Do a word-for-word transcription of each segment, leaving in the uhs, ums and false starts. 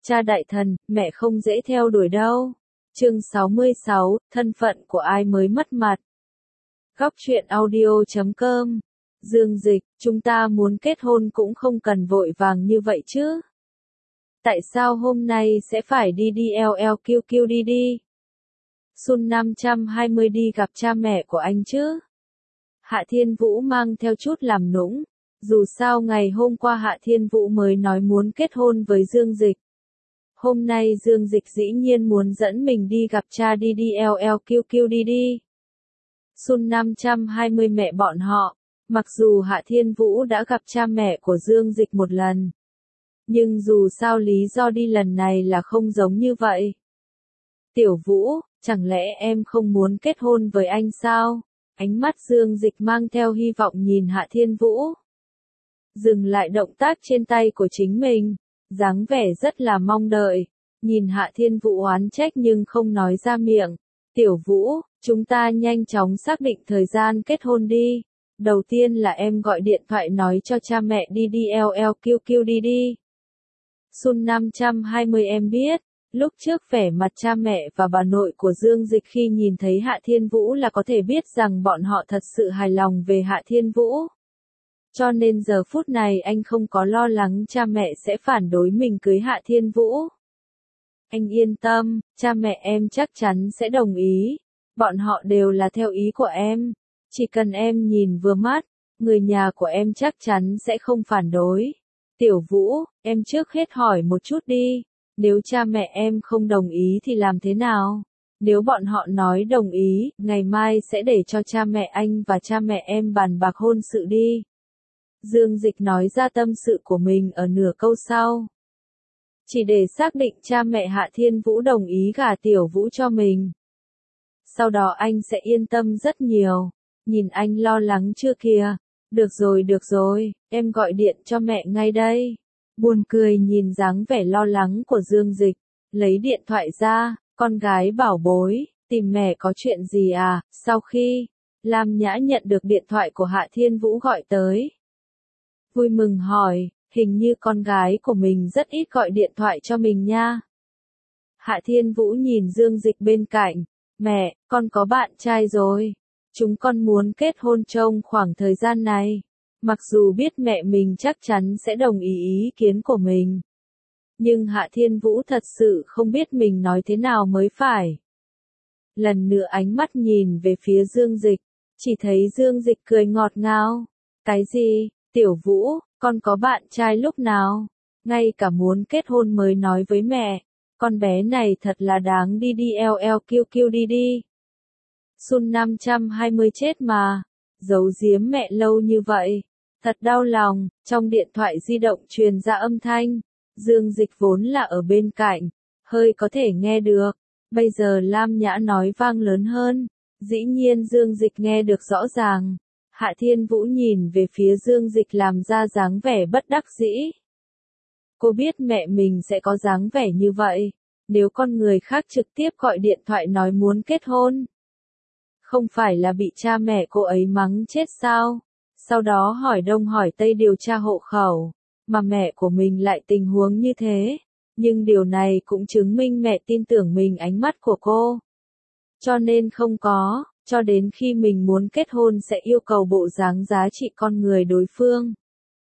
Cha đại thần, mẹ không dễ theo đuổi đâu. Chương sáu mươi sáu, thân phận của ai mới mất mặt. Góc truyện audio chấm com. Dương Dịch, chúng ta muốn kết hôn cũng không cần vội vàng như vậy chứ. Tại sao hôm nay sẽ phải đi đi eo eo kiu kiu đi đi? Sun năm trăm hai mươi đi gặp cha mẹ của anh chứ? Hạ Thiên Vũ mang theo chút làm nũng. Dù sao ngày hôm qua Hạ Thiên Vũ mới nói muốn kết hôn với Dương Dịch. Hôm nay Dương Dịch dĩ nhiên muốn dẫn mình đi gặp cha đi đi eo eo kiu kiu đi đi. Sun năm trăm hai mươi mẹ bọn họ, mặc dù Hạ Thiên Vũ đã gặp cha mẹ của Dương Dịch một lần. Nhưng dù sao lý do đi lần này là không giống như vậy. Tiểu Vũ, chẳng lẽ em không muốn kết hôn với anh sao? Ánh mắt Dương Dịch mang theo hy vọng nhìn Hạ Thiên Vũ. Dừng lại động tác trên tay của chính mình, dáng vẻ rất là mong đợi. Nhìn Hạ Thiên Vũ oán trách nhưng không nói ra miệng. Tiểu Vũ, chúng ta nhanh chóng xác định thời gian kết hôn đi. Đầu tiên là em gọi điện thoại nói cho cha mẹ đi đi eo eo kiu kiu đi đi. Sun năm trăm hai mươi em biết, lúc trước vẻ mặt cha mẹ và bà nội của Dương Dịch khi nhìn thấy Hạ Thiên Vũ là có thể biết rằng bọn họ thật sự hài lòng về Hạ Thiên Vũ. Cho nên giờ phút này anh không có lo lắng cha mẹ sẽ phản đối mình cưới Hạ Thiên Vũ. Anh yên tâm, cha mẹ em chắc chắn sẽ đồng ý. Bọn họ đều là theo ý của em. Chỉ cần em nhìn vừa mắt, người nhà của em chắc chắn sẽ không phản đối. Tiểu Vũ, em trước hết hỏi một chút đi. Nếu cha mẹ em không đồng ý thì làm thế nào? Nếu bọn họ nói đồng ý, ngày mai sẽ để cho cha mẹ anh và cha mẹ em bàn bạc hôn sự đi. Dương Dịch nói ra tâm sự của mình ở nửa câu sau. Chỉ để xác định cha mẹ Hạ Thiên Vũ đồng ý gả Tiểu Vũ cho mình. Sau đó anh sẽ yên tâm rất nhiều. Nhìn anh lo lắng chưa kìa. Được rồi được rồi, em gọi điện cho mẹ ngay đây. Buồn cười nhìn dáng vẻ lo lắng của Dương Dịch. Lấy điện thoại ra, con gái bảo bối, tìm mẹ có chuyện gì à? Sau khi Lam Nhã nhận được điện thoại của Hạ Thiên Vũ gọi tới. Vui mừng hỏi, hình như con gái của mình rất ít gọi điện thoại cho mình nha. Hạ Thiên Vũ nhìn Dương Dịch bên cạnh, mẹ, con có bạn trai rồi. Chúng con muốn kết hôn trong khoảng thời gian này. Mặc dù biết mẹ mình chắc chắn sẽ đồng ý ý kiến của mình. Nhưng Hạ Thiên Vũ thật sự không biết mình nói thế nào mới phải. Lần nữa ánh mắt nhìn về phía Dương Dịch, chỉ thấy Dương Dịch cười ngọt ngào. Cái gì? Tiểu Vũ, con có bạn trai lúc nào? Ngay cả muốn kết hôn mới nói với mẹ. Con bé này thật là đáng đi đi eo eo kiu kiu đi đi. Sun năm trăm hai mươi chết mà. Giấu giếm mẹ lâu như vậy. Thật đau lòng. Trong điện thoại di động truyền ra âm thanh. Dương Dịch vốn là ở bên cạnh. Hơi có thể nghe được. Bây giờ Lam Nhã nói vang lớn hơn. Dĩ nhiên Dương Dịch nghe được rõ ràng. Hạ Thiên Vũ nhìn về phía Dương Dịch làm ra dáng vẻ bất đắc dĩ. Cô biết mẹ mình sẽ có dáng vẻ như vậy. Nếu con người khác trực tiếp gọi điện thoại nói muốn kết hôn. Không phải là bị cha mẹ cô ấy mắng chết sao? Sau đó hỏi đông hỏi tây điều tra hộ khẩu. Mà mẹ của mình lại tình huống như thế. Nhưng điều này cũng chứng minh mẹ tin tưởng mình ánh mắt của cô. Cho nên không có. Cho đến khi mình muốn kết hôn sẽ yêu cầu bộ dáng giá trị con người đối phương.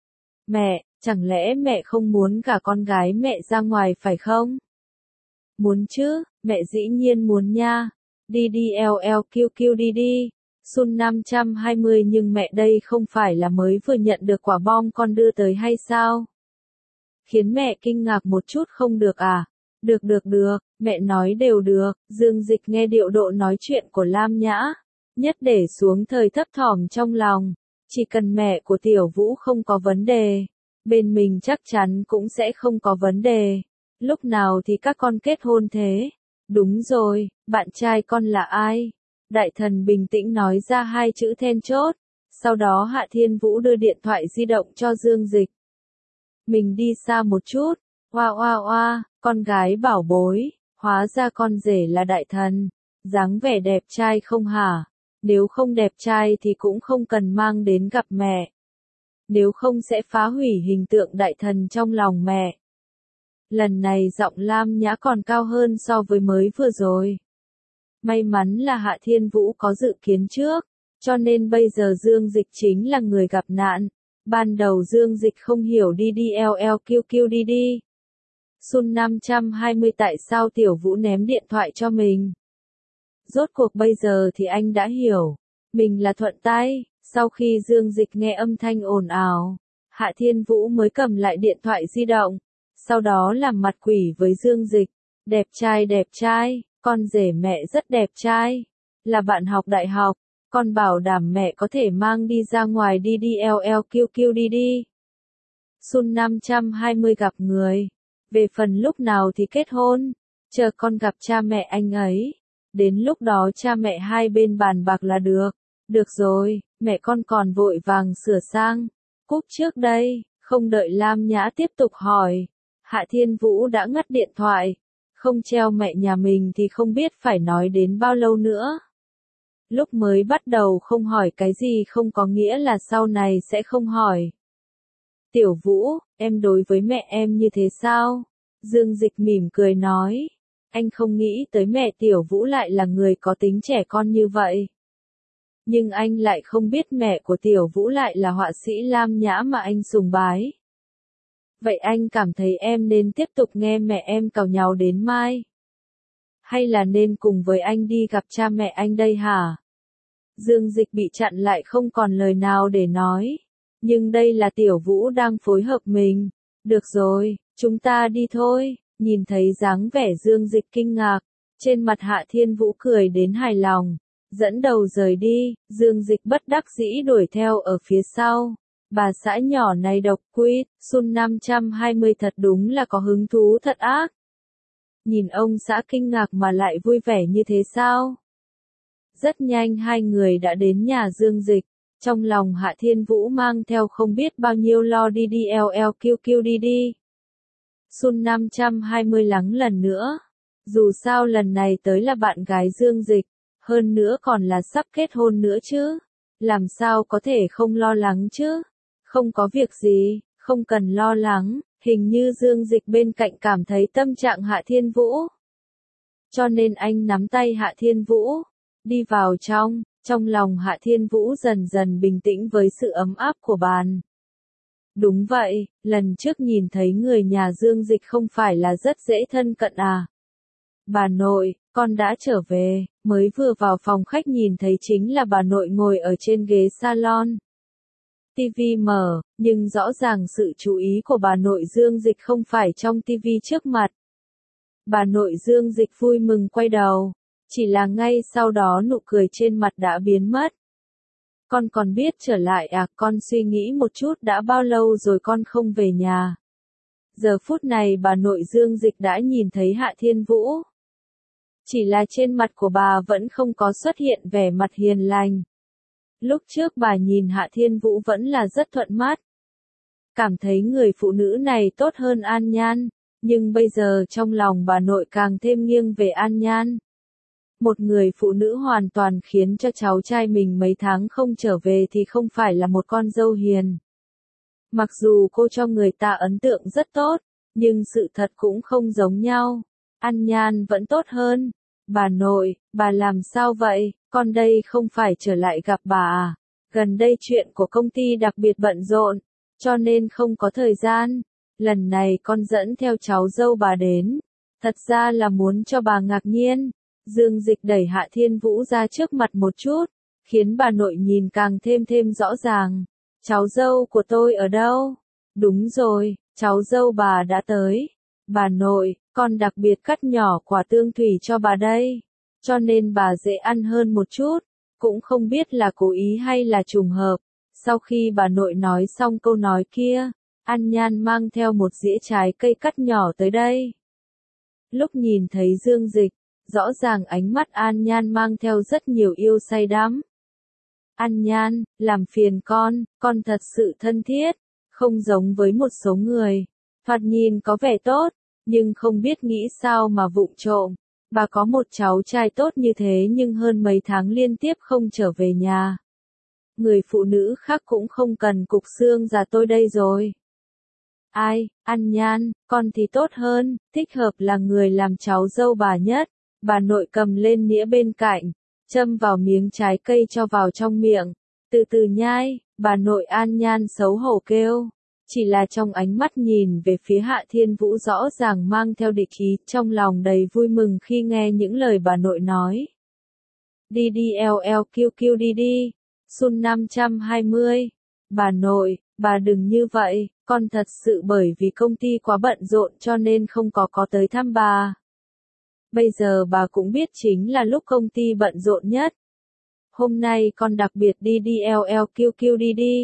Mẹ, chẳng lẽ mẹ không muốn cả con gái mẹ ra ngoài phải không? Muốn chứ, mẹ dĩ nhiên muốn nha. Đi đi eo eo kiu kiu đi đi. Sun năm trăm hai mươi nhưng mẹ đây không phải là mới vừa nhận được quả bom con đưa tới hay sao? Khiến mẹ kinh ngạc một chút không được à? Được được được, mẹ nói đều được. Dương Dịch nghe điệu độ nói chuyện của Lam Nhã, nhất để xuống thời thấp thỏm trong lòng. Chỉ cần mẹ của Tiểu Vũ không có vấn đề, bên mình chắc chắn cũng sẽ không có vấn đề. Lúc nào thì các con kết hôn thế? Đúng rồi, bạn trai con là ai? Đại thần bình tĩnh nói ra hai chữ then chốt. Sau đó Hạ Thiên Vũ đưa điện thoại di động cho Dương Dịch. Mình đi xa một chút. Oa oa oa, con gái bảo bối, hóa ra con rể là đại thần. Dáng vẻ đẹp trai không hả? Nếu không đẹp trai thì cũng không cần mang đến gặp mẹ. Nếu không sẽ phá hủy hình tượng đại thần trong lòng mẹ. Lần này giọng Lam Nhã còn cao hơn so với mới vừa rồi. May mắn là Hạ Thiên Vũ có dự kiến trước, cho nên bây giờ Dương Dịch chính là người gặp nạn. Ban đầu Dương Dịch không hiểu đi đi eo eo kiu kiu đi đi. Sun năm trăm hai mươi tại sao Tiểu Vũ ném điện thoại cho mình. Rốt cuộc bây giờ thì anh đã hiểu. Mình là thuận tay. Sau khi Dương Dịch nghe âm thanh ồn ào, Hạ Thiên Vũ mới cầm lại điện thoại di động. Sau đó làm mặt quỷ với Dương Dịch. Đẹp trai đẹp trai, con rể mẹ rất đẹp trai. Là bạn học đại học, con bảo đảm mẹ có thể mang đi ra ngoài đi đi eo eo kiu kiu đi đi. Sun năm trăm hai mươi gặp người. Về phần lúc nào thì kết hôn, chờ con gặp cha mẹ anh ấy. Đến lúc đó cha mẹ hai bên bàn bạc là được. Được rồi, mẹ con còn vội vàng sửa sang. Cúp trước đây, không đợi Lam Nhã tiếp tục hỏi. Hạ Thiên Vũ đã ngắt điện thoại. Không treo mẹ nhà mình thì không biết phải nói đến bao lâu nữa. Lúc mới bắt đầu không hỏi cái gì không có nghĩa là sau này sẽ không hỏi. Tiểu Vũ, em đối với mẹ em như thế sao? Dương Dịch mỉm cười nói. Anh không nghĩ tới mẹ Tiểu Vũ lại là người có tính trẻ con như vậy. Nhưng anh lại không biết mẹ của Tiểu Vũ lại là họa sĩ Lam Nhã mà anh sùng bái. Vậy anh cảm thấy em nên tiếp tục nghe mẹ em càu nhàu đến mai? Hay là nên cùng với anh đi gặp cha mẹ anh đây hả? Dương Dịch bị chặn lại không còn lời nào để nói. Nhưng đây là Tiểu Vũ đang phối hợp mình. Được rồi, chúng ta đi thôi. Nhìn thấy dáng vẻ Dương Dịch kinh ngạc. Trên mặt Hạ Thiên Vũ cười đến hài lòng. Dẫn đầu rời đi, Dương Dịch bất đắc dĩ đuổi theo ở phía sau. Bà xã nhỏ này độc quýt, Sun năm trăm hai mươi thật đúng là có hứng thú thật ác. Nhìn ông xã kinh ngạc mà lại vui vẻ như thế sao? Rất nhanh hai người đã đến nhà Dương Dịch. Trong lòng Hạ Thiên Vũ mang theo không biết bao nhiêu lo đi đi eo eo kiu kiu đi đi. Sun năm trăm hai mươi lắng lần nữa. Dù sao lần này tới là bạn gái Dương Dịch. Hơn nữa còn là sắp kết hôn nữa chứ. Làm sao có thể không lo lắng chứ? Không có việc gì, không cần lo lắng. Hình như Dương Dịch bên cạnh cảm thấy tâm trạng Hạ Thiên Vũ. Cho nên anh nắm tay Hạ Thiên Vũ. Đi vào trong, trong lòng Hạ Thiên Vũ dần dần bình tĩnh với sự ấm áp của bàn. Đúng vậy, lần trước nhìn thấy người nhà Dương Dịch không phải là rất dễ thân cận à? Bà nội, con đã trở về, mới vừa vào phòng khách nhìn thấy chính là bà nội ngồi ở trên ghế salon. Tivi mở, nhưng rõ ràng sự chú ý của bà nội Dương Dịch không phải trong tivi trước mặt. Bà nội Dương Dịch vui mừng quay đầu, chỉ là ngay sau đó nụ cười trên mặt đã biến mất. Con còn biết trở lại à, con suy nghĩ một chút đã bao lâu rồi con không về nhà. Giờ phút này bà nội Dương Dịch đã nhìn thấy Hạ Thiên Vũ. Chỉ là trên mặt của bà vẫn không có xuất hiện vẻ mặt hiền lành. Lúc trước bà nhìn Hạ Thiên Vũ vẫn là rất thuận mắt. Cảm thấy người phụ nữ này tốt hơn An Nhan, nhưng bây giờ trong lòng bà nội càng thêm nghiêng về An Nhan. Một người phụ nữ hoàn toàn khiến cho cháu trai mình mấy tháng không trở về thì không phải là một con dâu hiền. Mặc dù cô cho người ta ấn tượng rất tốt, nhưng sự thật cũng không giống nhau. An Nhan vẫn tốt hơn. Bà nội, bà làm sao vậy, con đây không phải trở lại gặp bà à? Gần đây chuyện của công ty đặc biệt bận rộn, cho nên không có thời gian. Lần này con dẫn theo cháu dâu bà đến. Thật ra là muốn cho bà ngạc nhiên. Dương Dịch đẩy Hạ Thiên Vũ ra trước mặt một chút, khiến bà nội nhìn càng thêm thêm rõ ràng. Cháu dâu của tôi ở đâu? Đúng rồi, cháu dâu bà đã tới. Bà nội, con đặc biệt cắt nhỏ quả tương thủy cho bà đây, cho nên bà dễ ăn hơn một chút, cũng không biết là cố ý hay là trùng hợp. Sau khi bà nội nói xong câu nói kia, An Nhan mang theo một dĩa trái cây cắt nhỏ tới đây. Lúc nhìn thấy Dương Dịch, rõ ràng ánh mắt An Nhan mang theo rất nhiều yêu say đắm. An Nhan, làm phiền con, con thật sự thân thiết, không giống với một số người. Thoạt nhìn có vẻ tốt, nhưng không biết nghĩ sao mà vụng trộm. Bà có một cháu trai tốt như thế nhưng hơn mấy tháng liên tiếp không trở về nhà. Người phụ nữ khác cũng không cần cục xương già tôi đây rồi. Ai, An Nhan, con thì tốt hơn, thích hợp là người làm cháu dâu bà nhất. Bà nội cầm lên nĩa bên cạnh, châm vào miếng trái cây cho vào trong miệng, từ từ nhai, bà nội An Nhan xấu hổ kêu. Chỉ là trong ánh mắt nhìn về phía Hạ Thiên Vũ rõ ràng mang theo địch ý, trong lòng đầy vui mừng khi nghe những lời bà nội nói. Đi đi eo eo kiu kiu đi đi, Sun năm trăm hai mươi. Bà nội, bà đừng như vậy, con thật sự bởi vì công ty quá bận rộn cho nên không có có tới thăm bà. Bây giờ bà cũng biết chính là lúc công ty bận rộn nhất. Hôm nay con đặc biệt đi đi eo eo kiu kiu đi đi.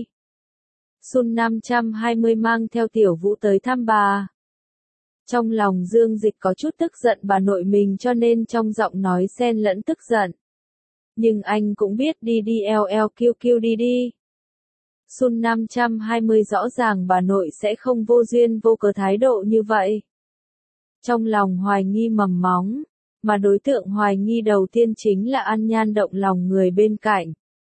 Sun năm trăm hai mươi mang theo Tiểu Vũ tới thăm bà. Trong lòng Dương Dịch có chút tức giận bà nội mình cho nên trong giọng nói xen lẫn tức giận. Nhưng anh cũng biết đi đi eo eo kiu kiu đi đi. Sun năm trăm hai mươi rõ ràng bà nội sẽ không vô duyên vô cớ thái độ như vậy. Trong lòng hoài nghi mầm móng, mà đối tượng hoài nghi đầu tiên chính là An Nhan động lòng người bên cạnh.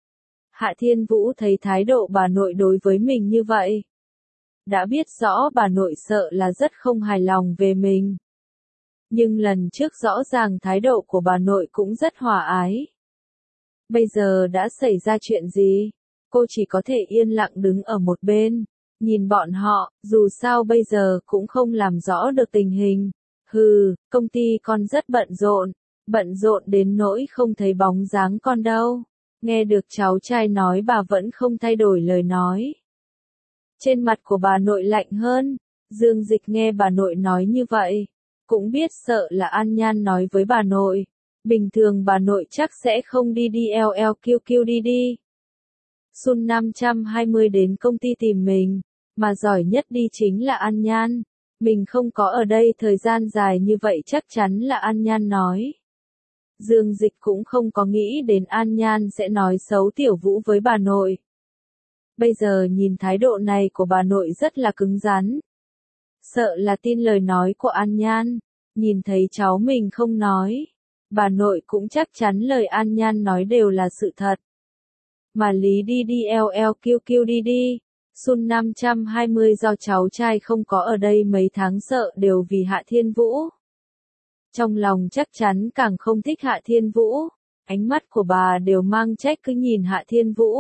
Hạ Thiên Vũ thấy thái độ bà nội đối với mình như vậy. Đã biết rõ bà nội sợ là rất không hài lòng về mình. Nhưng lần trước rõ ràng thái độ của bà nội cũng rất hòa ái. Bây giờ đã xảy ra chuyện gì? Cô chỉ có thể yên lặng đứng ở một bên, nhìn bọn họ, dù sao bây giờ cũng không làm rõ được tình hình. Hừ, công ty con rất bận rộn, bận rộn đến nỗi không thấy bóng dáng con đâu. Nghe được cháu trai nói bà vẫn không thay đổi lời nói. Trên mặt của bà nội lạnh hơn, Dương Dịch nghe bà nội nói như vậy, cũng biết sợ là An Nhan nói với bà nội. Bình thường bà nội chắc sẽ không đi đi eo eo kiu kiu đi đi. Sun năm trăm hai mươi đến công ty tìm mình, mà giỏi nhất đi chính là An Nhan. Mình không có ở đây thời gian dài như vậy chắc chắn là An Nhan nói. Dương Dịch cũng không có nghĩ đến An Nhan sẽ nói xấu Tiểu Vũ với bà nội. Bây giờ nhìn thái độ này của bà nội rất là cứng rắn. Sợ là tin lời nói của An Nhan, nhìn thấy cháu mình không nói. Bà nội cũng chắc chắn lời An Nhan nói đều là sự thật. Mà lý đi đi eo eo kiu kiu đi đi. Sun năm trăm hai mươi do cháu trai không có ở đây mấy tháng sợ đều vì Hạ Thiên Vũ. Trong lòng chắc chắn càng không thích Hạ Thiên Vũ. Ánh mắt của bà đều mang trách cứ nhìn Hạ Thiên Vũ.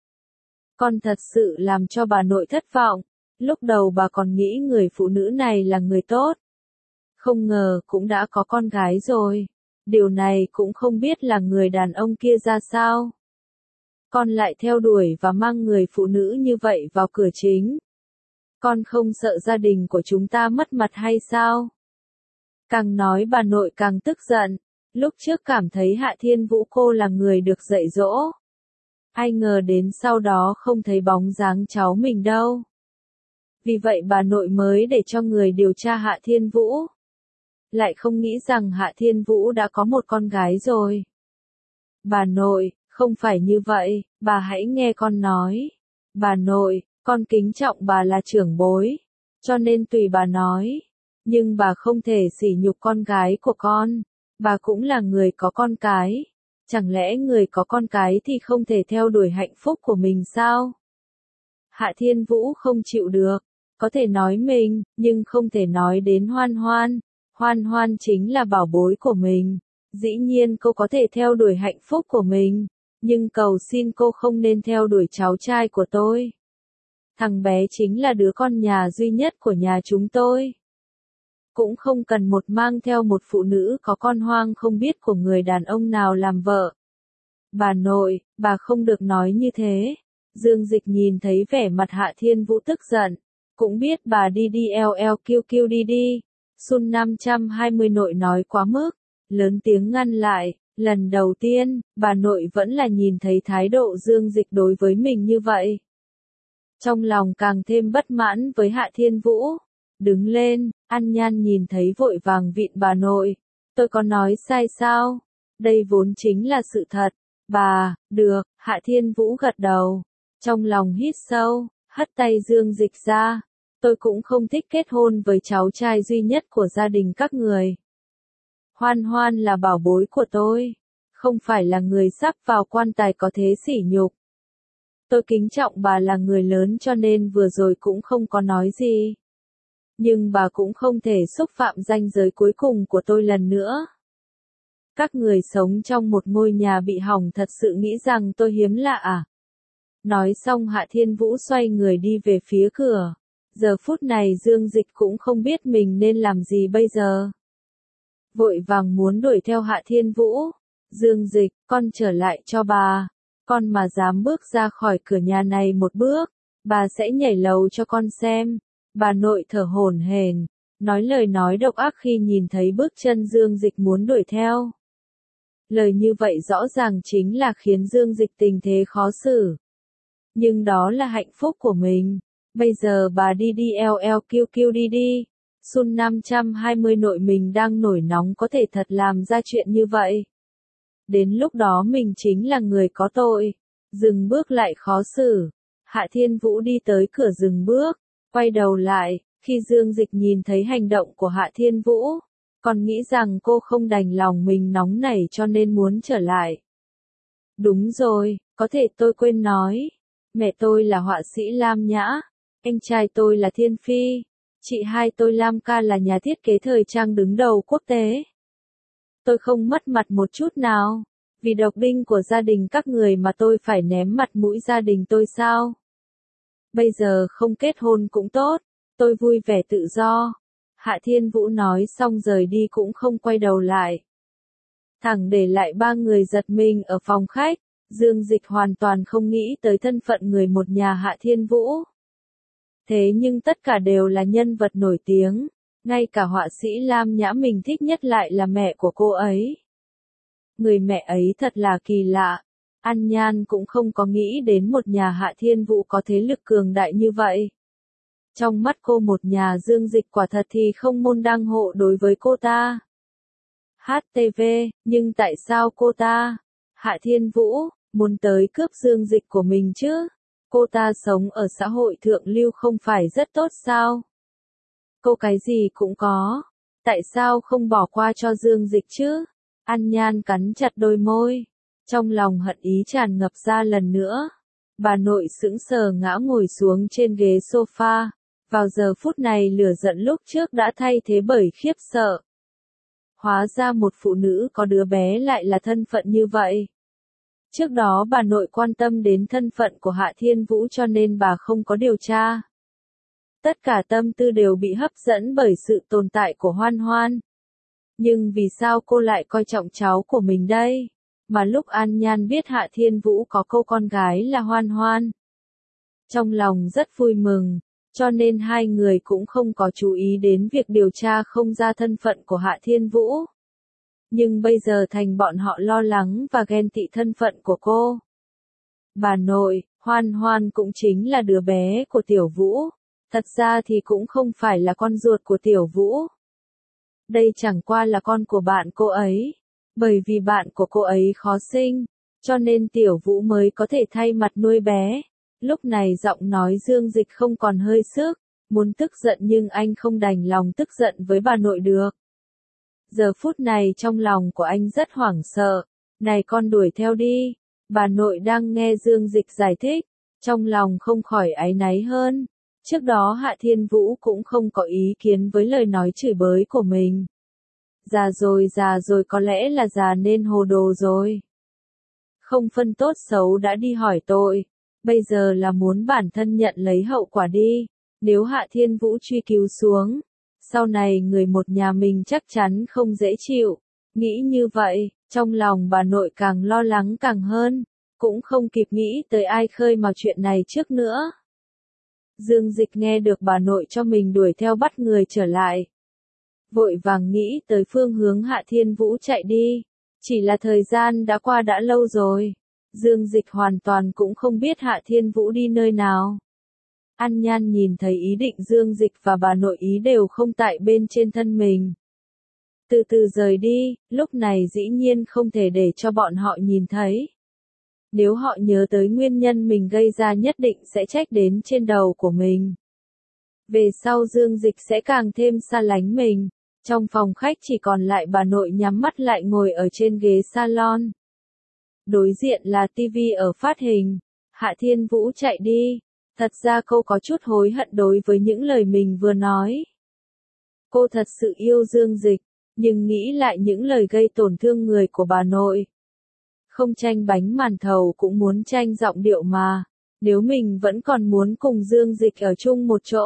Con thật sự làm cho bà nội thất vọng. Lúc đầu bà còn nghĩ người phụ nữ này là người tốt. Không ngờ cũng đã có con gái rồi. Điều này cũng không biết là người đàn ông kia ra sao. Con lại theo đuổi và mang người phụ nữ như vậy vào cửa chính. Con không sợ gia đình của chúng ta mất mặt hay sao? Càng nói bà nội càng tức giận. Lúc trước cảm thấy Hạ Thiên Vũ cô là người được dạy dỗ. Ai ngờ đến sau đó không thấy bóng dáng cháu mình đâu. Vì vậy bà nội mới để cho người điều tra Hạ Thiên Vũ. Lại không nghĩ rằng Hạ Thiên Vũ đã có một con gái rồi. Bà nội, không phải như vậy, bà hãy nghe con nói. Bà nội, con kính trọng bà là trưởng bối, cho nên tùy bà nói. Nhưng bà không thể sỉ nhục con gái của con. Bà cũng là người có con cái. Chẳng lẽ người có con cái thì không thể theo đuổi hạnh phúc của mình sao? Hạ Thiên Vũ không chịu được. Có thể nói mình, nhưng không thể nói đến Hoan Hoan. Hoan Hoan chính là bảo bối của mình. Dĩ nhiên cô có thể theo đuổi hạnh phúc của mình. Nhưng cầu xin cô không nên theo đuổi cháu trai của tôi. Thằng bé chính là đứa con nhà duy nhất của nhà chúng tôi. Cũng không cần một mang theo một phụ nữ có con hoang không biết của người đàn ông nào làm vợ. Bà nội, bà không được nói như thế. Dương Dịch nhìn thấy vẻ mặt Hạ Thiên Vũ tức giận. Cũng biết bà đi đi eo eo kiu kiu đi đi. Sun năm trăm hai mươi nội nói quá mức. Lớn tiếng ngăn lại. Lần đầu tiên, bà nội vẫn là nhìn thấy thái độ Dương Dịch đối với mình như vậy. Trong lòng càng thêm bất mãn với Hạ Thiên Vũ. Đứng lên, An Nhan nhìn thấy vội vàng vịn bà nội. Tôi có nói sai sao? Đây vốn chính là sự thật. Bà, được, Hạ Thiên Vũ gật đầu. Trong lòng hít sâu, hất tay Dương Dịch ra. Tôi cũng không thích kết hôn với cháu trai duy nhất của gia đình các người. Hoan Hoan là bảo bối của tôi. Không phải là người sắp vào quan tài có thế sỉ nhục. Tôi kính trọng bà là người lớn cho nên vừa rồi cũng không có nói gì. Nhưng bà cũng không thể xúc phạm ranh giới cuối cùng của tôi lần nữa. Các người sống trong một ngôi nhà bị hỏng thật sự nghĩ rằng tôi hiếm lạ à? Nói xong Hạ Thiên Vũ xoay người đi về phía cửa. Giờ phút này Dương Dịch cũng không biết mình nên làm gì bây giờ. Vội vàng muốn đuổi theo Hạ Thiên Vũ. Dương Dịch, con trở lại cho bà. Con mà dám bước ra khỏi cửa nhà này một bước, bà sẽ nhảy lầu cho con xem. Bà nội thở hổn hển, nói lời nói độc ác khi nhìn thấy bước chân Dương Dịch muốn đuổi theo. Lời như vậy rõ ràng chính là khiến Dương Dịch tình thế khó xử. Nhưng đó là hạnh phúc của mình. Bây giờ bà đi đi eo eo kiu kiu đi đi. Sun năm trăm hai mươi nội mình đang nổi nóng có thể thật làm ra chuyện như vậy. Đến lúc đó mình chính là người có tội. Dừng bước lại khó xử. Hạ Thiên Vũ đi tới cửa dừng bước, quay đầu lại, khi Dương Dịch nhìn thấy hành động của Hạ Thiên Vũ, còn nghĩ rằng cô không đành lòng mình nóng nảy cho nên muốn trở lại. Đúng rồi, có thể tôi quên nói. Mẹ tôi là họa sĩ Lam Nhã, anh trai tôi là Thiên Phi, chị hai tôi Lam Ca là nhà thiết kế thời trang đứng đầu quốc tế. Tôi không mất mặt một chút nào, vì độc binh của gia đình các người mà tôi phải ném mặt mũi gia đình tôi sao? Bây giờ không kết hôn cũng tốt, tôi vui vẻ tự do. Hạ Thiên Vũ nói xong rời đi cũng không quay đầu lại. Thẳng để lại ba người giật mình ở phòng khách, Dương Dịch hoàn toàn không nghĩ tới thân phận người một nhà Hạ Thiên Vũ. Thế nhưng tất cả đều là nhân vật nổi tiếng, ngay cả họa sĩ Lam Nhã mình thích nhất lại là mẹ của cô ấy. Người mẹ ấy thật là kỳ lạ, An Nhan cũng không có nghĩ đến một nhà Hạ Thiên Vũ có thế lực cường đại như vậy. Trong mắt cô một nhà Dương Dịch quả thật thì không môn đăng hộ đối với cô ta. hát tê vê, nhưng tại sao cô ta, Hạ Thiên Vũ, muốn tới cướp Dương Dịch của mình chứ? Cô ta sống ở xã hội thượng lưu không phải rất tốt sao? Cô cái gì cũng có, tại sao không bỏ qua cho Dương Dịch chứ? An Nhan cắn chặt đôi môi, trong lòng hận ý tràn ngập ra lần nữa. Bà nội sững sờ ngã ngồi xuống trên ghế sofa, vào giờ phút này lửa giận lúc trước đã thay thế bởi khiếp sợ. Hóa ra một phụ nữ có đứa bé lại là thân phận như vậy. Trước đó bà nội quan tâm đến thân phận của Hạ Thiên Vũ cho nên bà không có điều tra. Tất cả tâm tư đều bị hấp dẫn bởi sự tồn tại của Hoan Hoan. Nhưng vì sao cô lại coi trọng cháu của mình đây? Mà lúc An Nhan biết Hạ Thiên Vũ có cô con gái là Hoan Hoan, trong lòng rất vui mừng, cho nên hai người cũng không có chú ý đến việc điều tra không ra thân phận của Hạ Thiên Vũ. Nhưng bây giờ thành bọn họ lo lắng và ghen tị thân phận của cô. Bà nội, Hoan Hoan cũng chính là đứa bé của Tiểu Vũ, thật ra thì cũng không phải là con ruột của Tiểu Vũ. Đây chẳng qua là con của bạn cô ấy, bởi vì bạn của cô ấy khó sinh, cho nên Tiểu Vũ mới có thể thay mặt nuôi bé. Lúc này giọng nói Dương Dịch không còn hơi sức, muốn tức giận nhưng anh không đành lòng tức giận với bà nội được. Giờ phút này trong lòng của anh rất hoảng sợ, này con đuổi theo đi, bà nội đang nghe Dương Dịch giải thích, trong lòng không khỏi áy náy hơn. Trước đó Hạ Thiên Vũ cũng không có ý kiến với lời nói chửi bới của mình. Già rồi già rồi có lẽ là già nên hồ đồ rồi. Không phân tốt xấu đã đi hỏi tội, bây giờ là muốn bản thân nhận lấy hậu quả đi, nếu Hạ Thiên Vũ truy cứu xuống, sau này người một nhà mình chắc chắn không dễ chịu. Nghĩ như vậy, trong lòng bà nội càng lo lắng càng hơn, cũng không kịp nghĩ tới ai khơi mào chuyện này trước nữa. Dương Dịch nghe được bà nội cho mình đuổi theo bắt người trở lại. Vội vàng nghĩ tới phương hướng Hạ Thiên Vũ chạy đi. Chỉ là thời gian đã qua đã lâu rồi. Dương Dịch hoàn toàn cũng không biết Hạ Thiên Vũ đi nơi nào. An Nhan nhìn thấy ý định Dương Dịch và bà nội ý đều không tại bên trên thân mình. Từ từ rời đi, lúc này dĩ nhiên không thể để cho bọn họ nhìn thấy. Nếu họ nhớ tới nguyên nhân mình gây ra nhất định sẽ trách đến trên đầu của mình. Về sau Dương Dịch sẽ càng thêm xa lánh mình. Trong phòng khách chỉ còn lại bà nội nhắm mắt lại ngồi ở trên ghế salon. Đối diện là tivi ở phát hình. Hạ Thiên Vũ chạy đi. Thật ra cô có chút hối hận đối với những lời mình vừa nói. Cô thật sự yêu Dương Dịch, nhưng nghĩ lại những lời gây tổn thương người của bà nội. Không tranh bánh màn thầu cũng muốn tranh giọng điệu mà, nếu mình vẫn còn muốn cùng Dương Dịch ở chung một chỗ,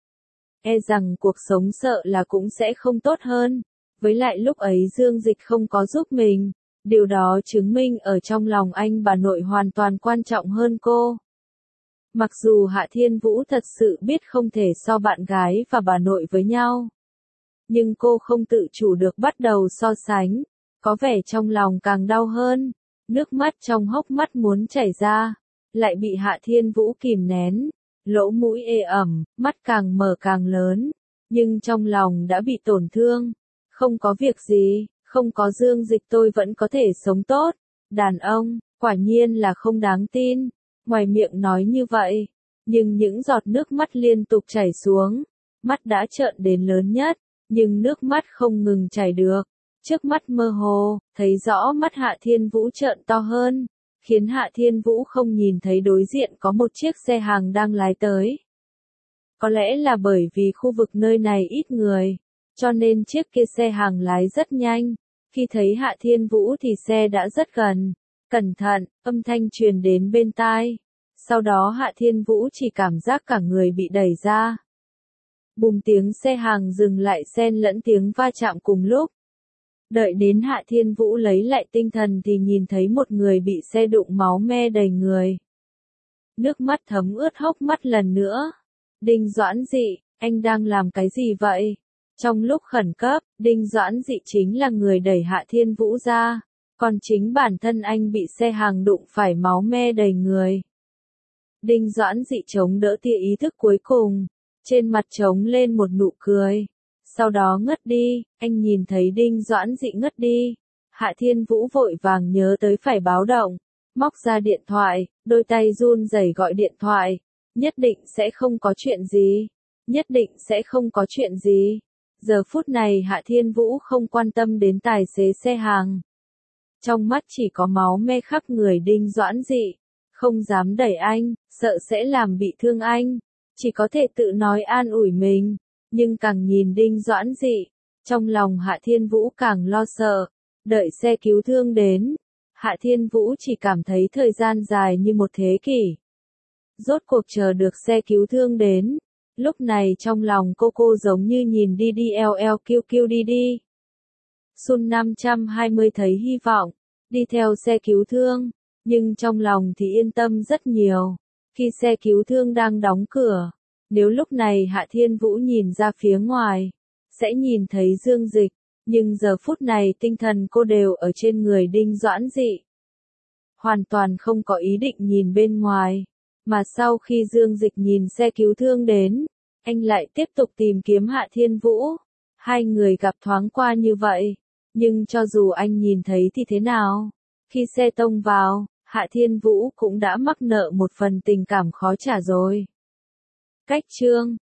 e rằng cuộc sống sợ là cũng sẽ không tốt hơn. Với lại lúc ấy Dương Dịch không có giúp mình, điều đó chứng minh ở trong lòng anh bà nội hoàn toàn quan trọng hơn cô. Mặc dù Hạ Thiên Vũ thật sự biết không thể so bạn gái và bà nội với nhau, nhưng cô không tự chủ được bắt đầu so sánh, có vẻ trong lòng càng đau hơn, nước mắt trong hốc mắt muốn chảy ra, lại bị Hạ Thiên Vũ kìm nén, lỗ mũi ê ẩm, mắt càng mở càng lớn, nhưng trong lòng đã bị tổn thương. Không có việc gì, không có Dương Dịch tôi vẫn có thể sống tốt. Đàn ông, quả nhiên là không đáng tin. Ngoài miệng nói như vậy, nhưng những giọt nước mắt liên tục chảy xuống, mắt đã trợn đến lớn nhất, nhưng nước mắt không ngừng chảy được. Trước mắt mơ hồ, thấy rõ mắt Hạ Thiên Vũ trợn to hơn, khiến Hạ Thiên Vũ không nhìn thấy đối diện có một chiếc xe hàng đang lái tới. Có lẽ là bởi vì khu vực nơi này ít người, cho nên chiếc kia xe hàng lái rất nhanh. Khi thấy Hạ Thiên Vũ thì xe đã rất gần. Cẩn thận, âm thanh truyền đến bên tai. Sau đó Hạ Thiên Vũ chỉ cảm giác cả người bị đẩy ra. Bùm, tiếng xe hàng dừng lại xen lẫn tiếng va chạm cùng lúc. Đợi đến Hạ Thiên Vũ lấy lại tinh thần thì nhìn thấy một người bị xe đụng máu me đầy người. Nước mắt thấm ướt hốc mắt lần nữa. Đinh Doãn Dị, anh đang làm cái gì vậy? Trong lúc khẩn cấp, Đinh Doãn Dị chính là người đẩy Hạ Thiên Vũ ra, còn chính bản thân anh bị xe hàng đụng phải máu me đầy người. Đinh Doãn Dị chống đỡ tia ý thức cuối cùng, trên mặt trống lên một nụ cười, sau đó ngất đi. Anh nhìn thấy Đinh Doãn Dị ngất đi, Hạ Thiên Vũ vội vàng nhớ tới phải báo động, móc ra điện thoại, đôi tay run rẩy gọi điện thoại, nhất định sẽ không có chuyện gì, nhất định sẽ không có chuyện gì. Giờ phút này Hạ Thiên Vũ không quan tâm đến tài xế xe hàng. Trong mắt chỉ có máu me khắp người Đinh Doãn Dị, không dám đẩy anh, sợ sẽ làm bị thương anh, chỉ có thể tự nói an ủi mình, nhưng càng nhìn Đinh Doãn Dị, trong lòng Hạ Thiên Vũ càng lo sợ. Đợi xe cứu thương đến, Hạ Thiên Vũ chỉ cảm thấy thời gian dài như một thế kỷ. Rốt cuộc chờ được xe cứu thương đến. Lúc này trong lòng cô cô giống như nhìn đi đi eo eo kiêu kiêu đi đi. Sun năm trăm hai mươi thấy hy vọng, đi theo xe cứu thương, nhưng trong lòng thì yên tâm rất nhiều. Khi xe cứu thương đang đóng cửa, nếu lúc này Hạ Thiên Vũ nhìn ra phía ngoài, sẽ nhìn thấy Dương Dịch, nhưng giờ phút này tinh thần cô đều ở trên người Đinh Doãn Dị. Hoàn toàn không có ý định nhìn bên ngoài. Mà sau khi Dương Dịch nhìn xe cứu thương đến, anh lại tiếp tục tìm kiếm Hạ Thiên Vũ. Hai người gặp thoáng qua như vậy, nhưng cho dù anh nhìn thấy thì thế nào? Khi xe tông vào, Hạ Thiên Vũ cũng đã mắc nợ một phần tình cảm khó trả rồi. Cách chương